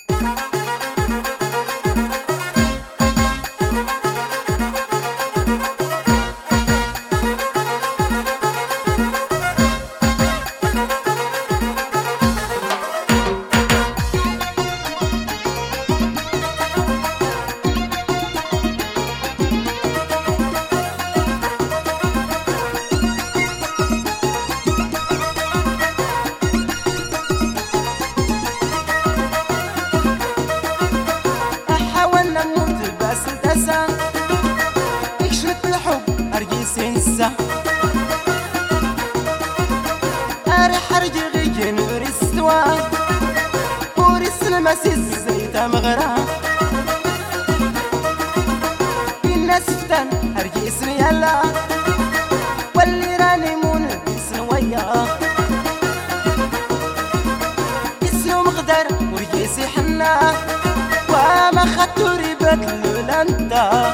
يكشف الحب أرجيس ينسى أريح أرجي نور السوا وريس المسيس زيتا مغرا الناس فتن أرجيس يلا واللي راني مون بسنويا اسلو مغدر ورجيسي حنا وما خدتو ريبك لولانتا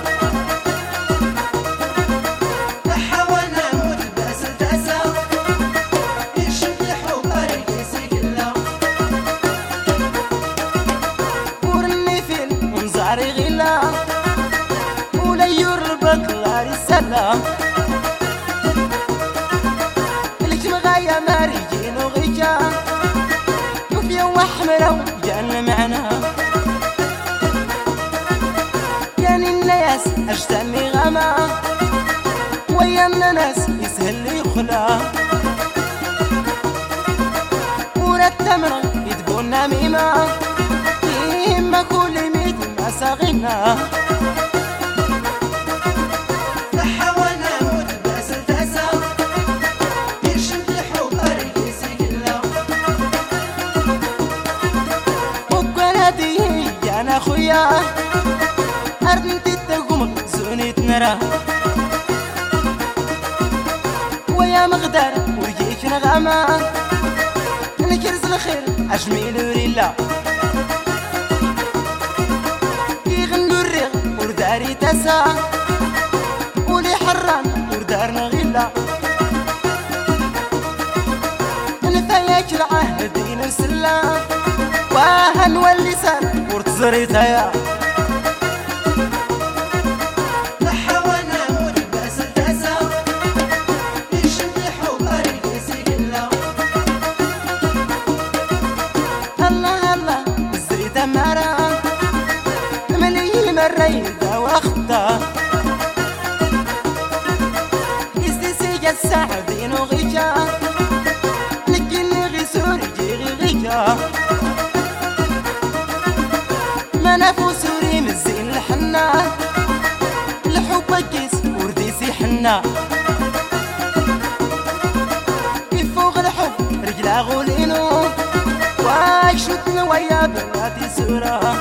حاولنا نلبس التأسى يشم الحب رجيسي كله ورني في المنظاري غلا ولا يربك غاري السلام الكم غاية ماريجين وغيجا وفي وحمرة وجان معنا يعني الناس أجتمي غما ويا الناس يسهل لي يخلع ورا التمر يدبون نميمة يما كل ميت ما ساغنا حاولنا نلبس التأسى يشم الحب رجيسي كله وكان هدي أنا خويا أرض انتي تقوم زوني تنرى ويا مغدر ورجيك نغامة نكرز الخير أجميل وريلا يغنو الريغ ورداري تسا ولي حران وردارنا غلا نفاياك العهد نسلا وهنولي سان ورتزريتا يا حاولنا نلبس التأسى يشم الحب رجيسي كله الله الله الزريدة مرا ملي مريدة واخدة يستسيق السعدين وغيجا لكني غيسور جيغي غيجا ما نفو سوري من زين الحنا الحب كيس ورديسي حنا يفوق الحب رجلا غولينو وعيشتنا ويا بناتي سورة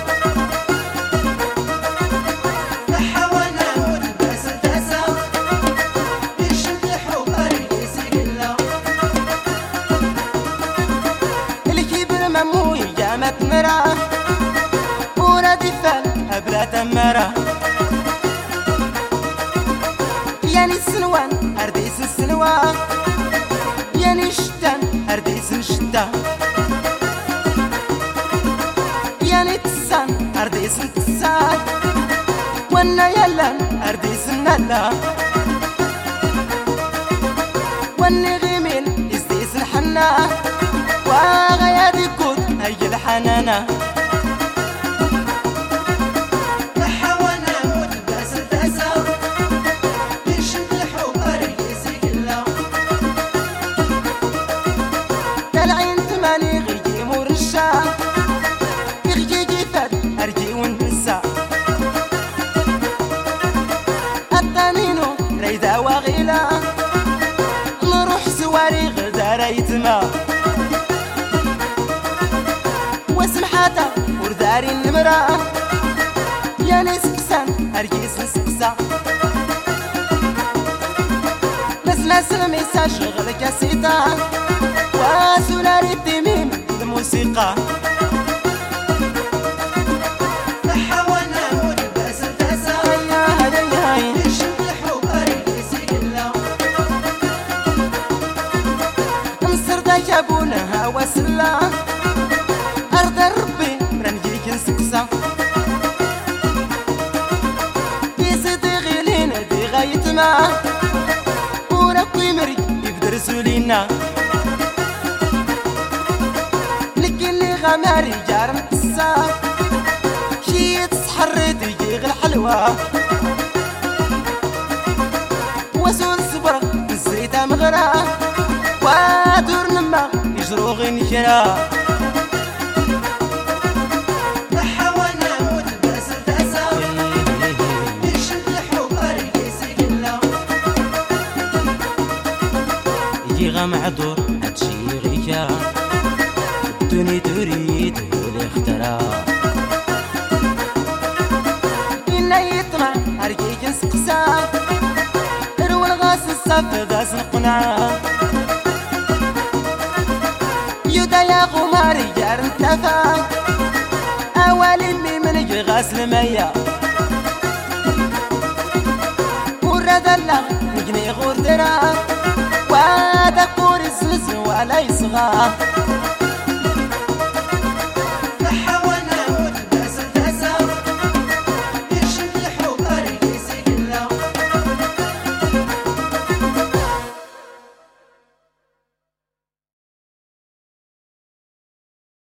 حاولنا نلبس التأسى يشم الحب رجيسي كله الكبر مموي جامت مرا ورادي فال أبلا تمرا يعني السنوان أرديس السنوان يعني الشتان أرديس الشتا يعني تسان أرديس التسان وانا يلان أرديس النلا واني غيمين يزديس الحنا وغيادي كود هي الحنانة حاولنا نلبس التأسى يشم الحب رجيسي كله العين ثماني غيجي مرشا يغجي جيفات أرجي ونسا الطنينو ريدا وغيلا نروح سواري غدا ريتما وسمحاتا ورداري النمرا يا نسكسان أرجيس نسكسا نسمع سلميسا شغل كاسيتا وسولاري التميم الموسيقى حاولنا نلبس التأسى يشم الحب رجيسي كله مصر دا جابونها وسلا أرض ربي رنجيك ينا لكن اللي غماري جار مقصا شي تسحر تجيغ الحلوة وسول صبر الزيتة مغرا وادور نما يجرو غي نجرا يجي معذور هادشي غيجا الدنيا تريد هو اخترا إنا يطمع هرقيك نسقسا روى الغاس الصف ذاس نقنعا يودا يا غماري جار انتفا أوالي اللي من غاس الميا ورد الله نجني غور درا وهذا كور الزلزل ولا يصغى